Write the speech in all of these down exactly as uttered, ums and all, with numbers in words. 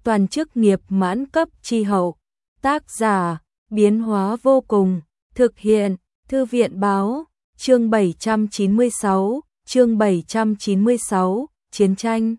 toàn chức nghiệp mãn cấp chi hậu. Tác giả, biến hóa vô cùng, thực hiện, Thư viện báo, chương bảy trăm chín mươi sáu, chương bảy trăm chín mươi sáu, chiến tranh.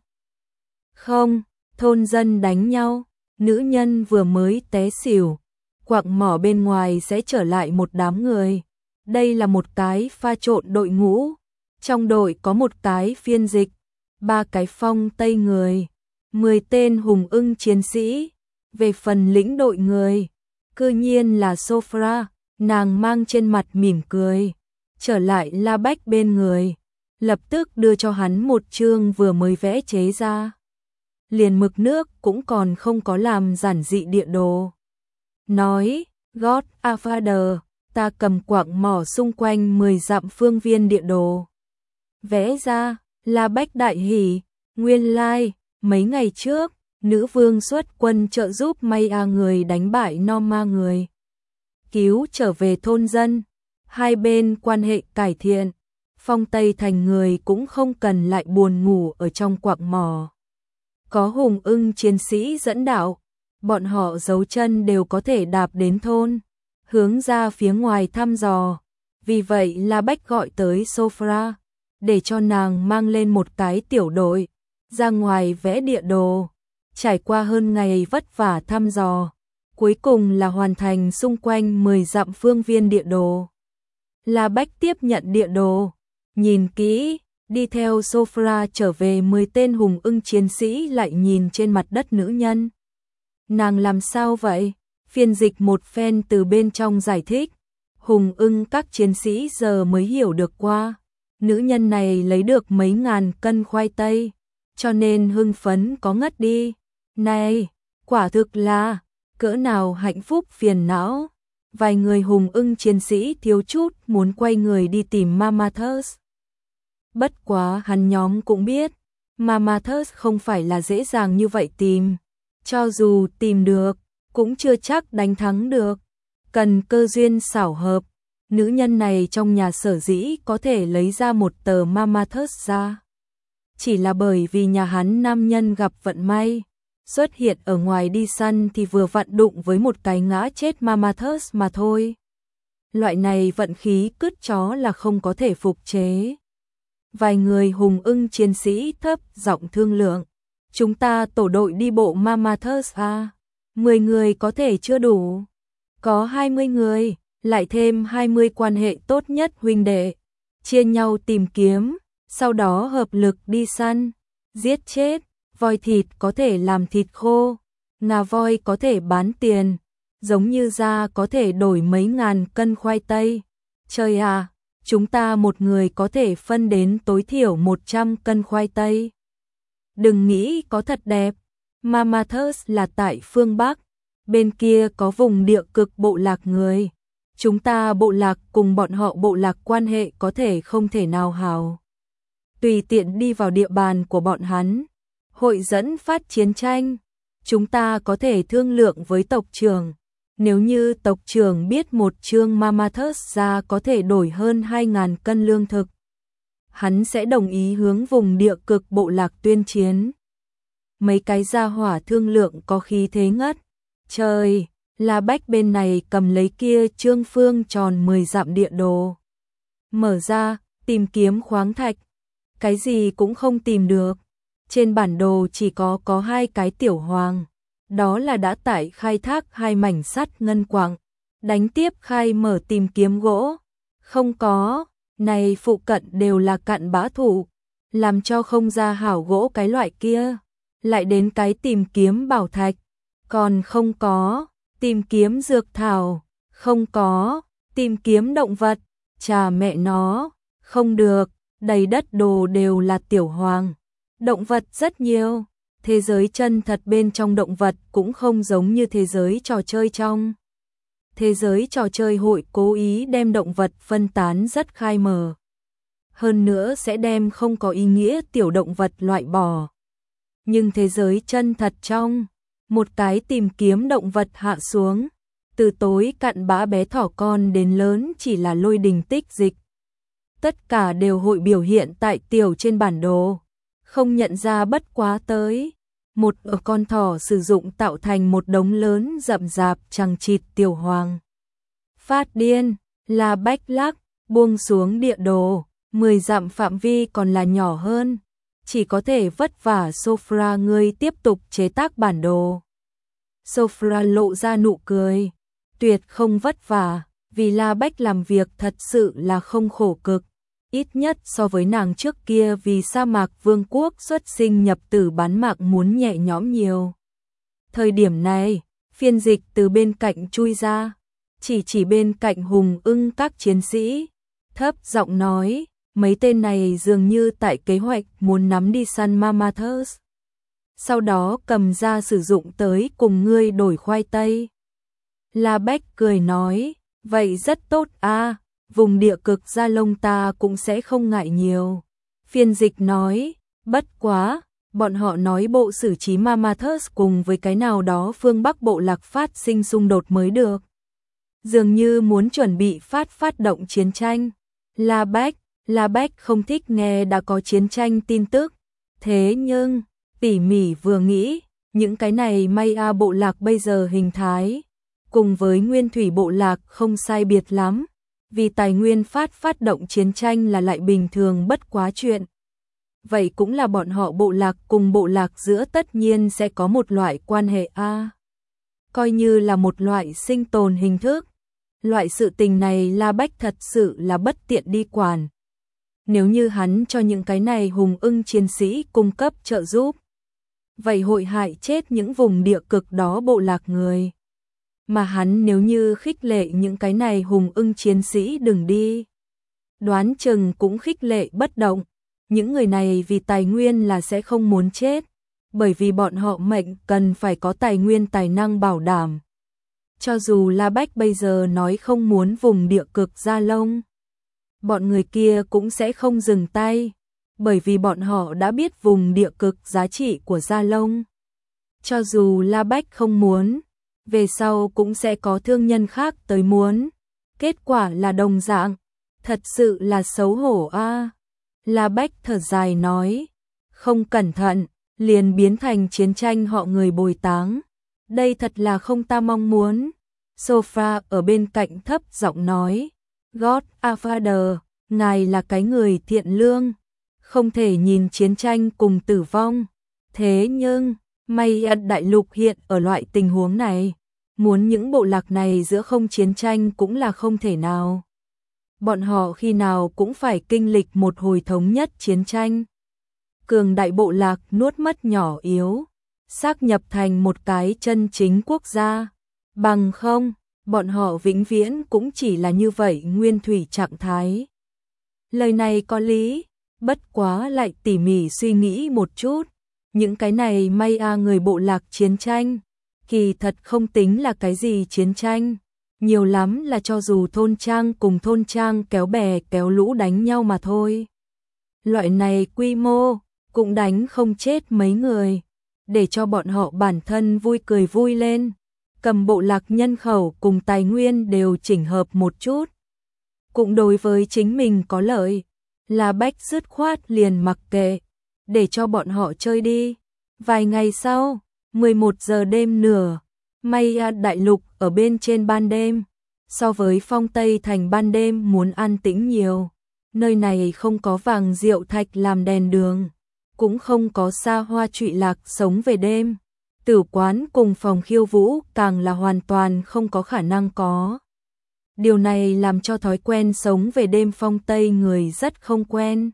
Không, thôn dân đánh nhau, nữ nhân vừa mới té xỉu, quặng mỏ bên ngoài sẽ trở lại một đám người. Đây là một cái pha trộn đội ngũ, trong đội có một cái phiên dịch, ba cái phong tây người, mười tên hùng ưng chiến sĩ. Về phần lĩnh đội người, cư nhiên là Sophra, nàng mang trên mặt mỉm cười, trở lại La Bách bên người, lập tức đưa cho hắn một chương vừa mới vẽ chế ra. Liền mực nước cũng còn không có làm giản dị địa đồ. Nói, God a Father, ta cầm quặng mỏ xung quanh mười dặm phương viên địa đồ. Vẽ ra, La Bách đại hỉ, nguyên lai, like, mấy ngày trước, nữ vương xuất quân trợ giúp Maya người đánh bại Norma người. Cứu trở về thôn dân, hai bên quan hệ cải thiện, phong Tây thành người cũng không cần lại buồn ngủ ở trong quặng mỏ. Có hùng ưng chiến sĩ dẫn đạo, bọn họ giấu chân đều có thể đạp đến thôn, hướng ra phía ngoài thăm dò. Vì vậy La Bách gọi tới Sophra, để cho nàng mang lên một cái tiểu đội, ra ngoài vẽ địa đồ. Trải qua hơn ngày vất vả thăm dò, cuối cùng là hoàn thành xung quanh mười dặm phương viên địa đồ. La Bách tiếp nhận địa đồ, nhìn kỹ, đi theo Sophra trở về mười tên hùng ưng chiến sĩ lại nhìn trên mặt đất nữ nhân. Nàng làm sao vậy? Phiên dịch một phen từ bên trong giải thích. Hùng ưng các chiến sĩ giờ mới hiểu được qua. Nữ nhân này lấy được mấy ngàn cân khoai tây, cho nên hưng phấn có ngất đi. Này, quả thực là, cỡ nào hạnh phúc phiền não. Vài người hùng ưng chiến sĩ thiếu chút muốn quay người đi tìm Mamathus. Bất quá hắn nhóm cũng biết, Mamathus không phải là dễ dàng như vậy tìm. Cho dù tìm được, cũng chưa chắc đánh thắng được. Cần cơ duyên xảo hợp. Nữ nhân này trong nhà sở dĩ có thể lấy ra một tờ Mamathus ra. Chỉ là bởi vì nhà hắn nam nhân gặp vận may. Xuất hiện ở ngoài đi săn thì vừa vặn đụng với một cái ngã chết Mamathus mà thôi. Loại này vận khí cứt chó là không có thể phục chế. Vài người hùng ưng chiến sĩ thấp giọng thương lượng. Chúng ta tổ đội đi bộ Mamathus à? mười người có thể chưa đủ. Có hai mươi người, lại thêm hai mươi quan hệ tốt nhất huynh đệ. Chia nhau tìm kiếm, sau đó hợp lực đi săn, giết chết. Voi thịt có thể làm thịt khô, ngà voi có thể bán tiền, giống như da có thể đổi mấy ngàn cân khoai tây. Trời à, chúng ta một người có thể phân đến tối thiểu một trăm cân khoai tây. Đừng nghĩ có thật đẹp, Mamathus là tại phương Bắc, bên kia có vùng địa cực bộ lạc người. Chúng ta bộ lạc cùng bọn họ bộ lạc quan hệ có thể không thể nào hào. Tùy tiện đi vào địa bàn của bọn hắn. Hội dẫn phát chiến tranh, chúng ta có thể thương lượng với tộc trưởng. Nếu như tộc trưởng biết một chương Mamathus ra có thể đổi hơn hai ngàn cân lương thực, hắn sẽ đồng ý hướng vùng địa cực bộ lạc tuyên chiến. Mấy cái gia hỏa thương lượng có khí thế ngất. Trời, La Bách bên này cầm lấy kia chương phương tròn mười dặm địa đồ. Mở ra, tìm kiếm khoáng thạch. Cái gì cũng không tìm được. Trên bản đồ chỉ có có hai cái tiểu hoàng, đó là đã tải khai thác hai mảnh sắt ngân quặng, đánh tiếp khai mở tìm kiếm gỗ, không có, này phụ cận đều là cặn bã thụ, làm cho không ra hảo gỗ cái loại kia, lại đến cái tìm kiếm bảo thạch, còn không có, tìm kiếm dược thảo, không có, tìm kiếm động vật, chà mẹ nó, không được, đầy đất đồ đều là tiểu hoàng. Động vật rất nhiều, thế giới chân thật bên trong động vật cũng không giống như thế giới trò chơi trong. Thế giới trò chơi hội cố ý đem động vật phân tán rất khai mở. Hơn nữa sẽ đem không có ý nghĩa tiểu động vật loại bỏ. Nhưng thế giới chân thật trong, một cái tìm kiếm động vật hạ xuống, từ tối cặn bã bé thỏ con đến lớn chỉ là lôi đình tích dịch. Tất cả đều hội biểu hiện tại tiểu trên bản đồ. Không nhận ra bất quá tới, một ở con thỏ sử dụng tạo thành một đống lớn rậm rạp chằng chịt. Tiểu Hoàng phát điên, La Bách lắc, buông xuống địa đồ, mười dặm phạm vi còn là nhỏ hơn, chỉ có thể vất vả Sofra ngươi tiếp tục chế tác bản đồ. Sofra lộ ra nụ cười, tuyệt không vất vả, vì La Bách làm việc thật sự là không khổ cực, ít nhất so với nàng trước kia vì sa mạc vương quốc xuất sinh nhập tử bán mạng muốn nhẹ nhõm nhiều. Thời điểm này, phiên dịch từ bên cạnh chui ra, chỉ chỉ bên cạnh Hùng Ưng các chiến sĩ, thấp giọng nói, mấy tên này dường như tại kế hoạch muốn nắm đi săn Mammoths. Sau đó cầm ra sử dụng tới cùng ngươi đổi khoai tây. La Bách cười nói, vậy rất tốt a, vùng địa cực Gia Long ta cũng sẽ không ngại nhiều. Phiên dịch nói, bất quá, bọn họ nói bộ xử trí Mammoths cùng với cái nào đó phương Bắc bộ lạc phát sinh xung đột mới được. Dường như muốn chuẩn bị phát phát động chiến tranh. La Bách, La Bách không thích nghe đã có chiến tranh tin tức. Thế nhưng, tỉ mỉ vừa nghĩ, những cái này Maya bộ lạc bây giờ hình thái, cùng với Nguyên Thủy bộ lạc không sai biệt lắm, vì tài nguyên phát phát động chiến tranh là lại bình thường bất quá chuyện. Vậy cũng là bọn họ bộ lạc cùng bộ lạc giữa tất nhiên sẽ có một loại quan hệ A. Coi như là một loại sinh tồn hình thức. Loại sự tình này La Bách thật sự là bất tiện đi quản. Nếu như hắn cho những cái này Hùng Ưng chiến sĩ cung cấp trợ giúp, vậy hội hại chết những vùng địa cực đó bộ lạc người. Mà hắn nếu như khích lệ những cái này Hùng Ưng chiến sĩ đừng đi, đoán chừng cũng khích lệ bất động. Những người này vì tài nguyên là sẽ không muốn chết, bởi vì bọn họ mệnh cần phải có tài nguyên tài năng bảo đảm. Cho dù La Bách bây giờ nói không muốn vùng địa cực Gia Long, bọn người kia cũng sẽ không dừng tay, bởi vì bọn họ đã biết vùng địa cực giá trị của Gia Long. Cho dù La Bách không muốn, về sau cũng sẽ có thương nhân khác tới muốn. Kết quả là đồng dạng, thật sự là xấu hổ a. La Bách thở dài nói, không cẩn thận, liền biến thành chiến tranh họ người bồi táng. Đây thật là không ta mong muốn. Sofra ở bên cạnh thấp giọng nói, God a Father, ngài là cái người thiện lương, không thể nhìn chiến tranh cùng tử vong. Thế nhưng, Maya đại lục hiện ở loại tình huống này, muốn những bộ lạc này giữa không chiến tranh cũng là không thể nào. Bọn họ khi nào cũng phải kinh lịch một hồi thống nhất chiến tranh. Cường đại bộ lạc nuốt mất nhỏ yếu, xác nhập thành một cái chân chính quốc gia. Bằng không, bọn họ vĩnh viễn cũng chỉ là như vậy nguyên thủy trạng thái. Lời này có lý, bất quá lại tỉ mỉ suy nghĩ một chút. Những cái này Maya người bộ lạc chiến tranh, kỳ thật không tính là cái gì chiến tranh. Nhiều lắm là cho dù thôn trang cùng thôn trang kéo bè kéo lũ đánh nhau mà thôi. Loại này quy mô, cũng đánh không chết mấy người, để cho bọn họ bản thân vui cười vui lên. Cầm bộ lạc nhân khẩu cùng tài nguyên đều chỉnh hợp một chút. Cũng đối với chính mình có lợi, La Bách dứt khoát liền mặc kệ, để cho bọn họ chơi đi. Vài ngày sau, mười một giờ đêm nửa, Maya đại lục ở bên trên ban đêm, so với Phong Tây thành ban đêm muốn an tĩnh nhiều. Nơi này không có vàng rượu thạch làm đèn đường, cũng không có xa hoa trụy lạc sống về đêm. Tử quán cùng phòng khiêu vũ càng là hoàn toàn không có khả năng có. Điều này làm cho thói quen sống về đêm Phong Tây người rất không quen.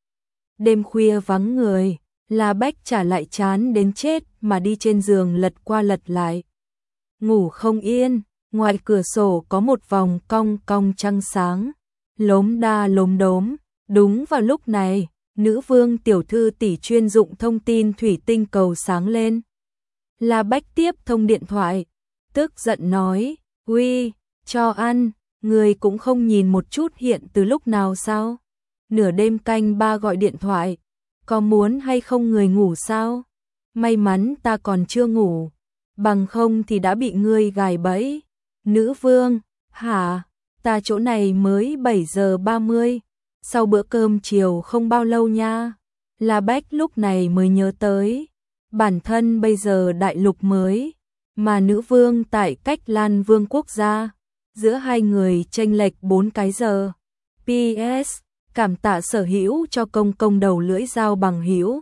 Đêm khuya vắng người, La Bách trả lại chán đến chết mà đi trên giường lật qua lật lại. Ngủ không yên, ngoài cửa sổ có một vòng cong cong trăng sáng, lốm đa lốm đốm. Đúng vào lúc này, nữ vương tiểu thư tỷ chuyên dụng thông tin thủy tinh cầu sáng lên. La Bách tiếp thông điện thoại, tức giận nói, uy, cho ăn, người cũng không nhìn một chút hiện từ lúc nào sao? Nửa đêm canh ba gọi điện thoại, có muốn hay không người ngủ sao? May mắn ta còn chưa ngủ, bằng không thì đã bị ngươi gài bẫy. Nữ vương, hả? Ta chỗ này mới bảy giờ ba mươi, sau bữa cơm chiều không bao lâu nha. La Bách lúc này mới nhớ tới, Bản thân bây giờ đại lục mới, mà nữ vương tại cách Lan Vương quốc gia, giữa hai người chênh lệch bốn cái giờ. pê ét. Cảm tạ sở hữu cho công công đầu lưỡi dao bằng hữu.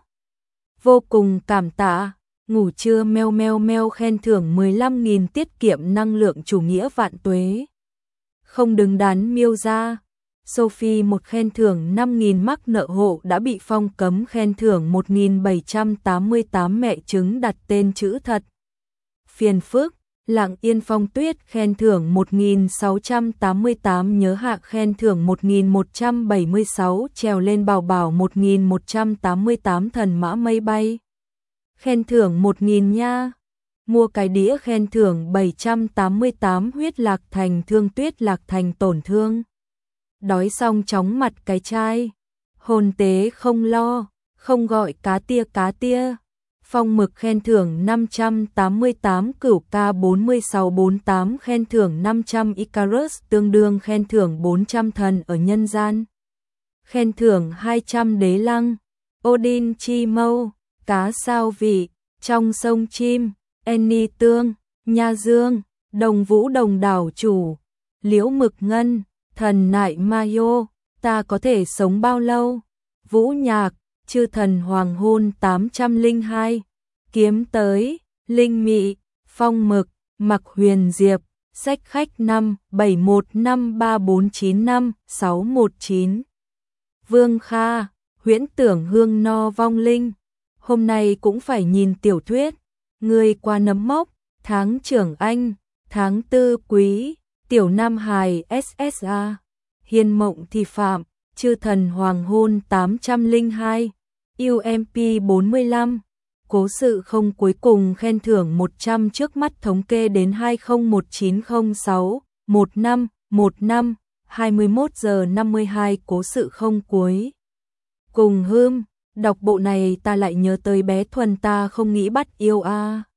Vô cùng cảm tạ, ngủ trưa meo meo meo khen thưởng mười lăm nghìn tiết kiệm năng lượng chủ nghĩa vạn tuế. Không đứng đắn miêu ra. Sophie một khen thưởng năm nghìn mắc nợ hộ đã bị phong cấm khen thưởng một nghìn bảy trăm tám mươi tám mẹ trứng đặt tên chữ thật. Phiền phức, Lặng Yên Phong Tuyết khen thưởng một nghìn sáu trăm tám mươi tám nhớ hạ khen thưởng một nghìn một trăm bảy mươi sáu trèo lên bảo bảo một nghìn một trăm tám mươi tám thần mã mây bay. Khen thưởng một nghìn nha. Mua cái đĩa khen thưởng bảy trăm tám mươi tám huyết lạc thành thương tuyết lạc thành tổn thương. Đói xong chóng mặt cái chai. Hồn tế không lo, không gọi cá tia cá tia. Phong Mực khen thưởng năm trăm tám mươi tám cửu ca bốn mươi sáu bốn mươi tám khen thưởng năm trăm Icarus tương đương khen thưởng bốn trăm thần ở nhân gian. Khen thưởng hai trăm đế lăng. Odin chi mâu, cá sao vị, trong sông chim, Annie tương, Nha Dương, Đồng Vũ Đồng đảo chủ, Liễu Mực Ngân, thần nại Mayo, ta có thể sống bao lâu? Vũ Nhạc, Chư thần hoàng hôn tám trăm lẻ hai, Kiếm tới, Linh Mị, Phong Mực, Mặc Huyền Diệp, Sách khách năm bảy một năm ba bốn chín năm sáu một chín. Vương Kha, Huyễn Tưởng Hương No Vong Linh, hôm nay cũng phải nhìn tiểu thuyết, người qua nấm mốc, tháng trưởng Anh, tháng tư quý, tiểu Nam Hài ét ét a, Hiên Mộng Thị Phạm, Chư thần hoàng hôn tám trăm lẻ hai, u em pê bốn mươi lăm, Cố sự không cuối cùng khen thưởng một trăm trước mắt thống kê đến hai không một chín không sáu, một năm, một năm, hai mươi mốt giờ năm mươi hai cố sự không cuối. Cùng hươm, đọc bộ này ta lại nhớ tới bé Thuần ta không nghĩ bắt yêu a.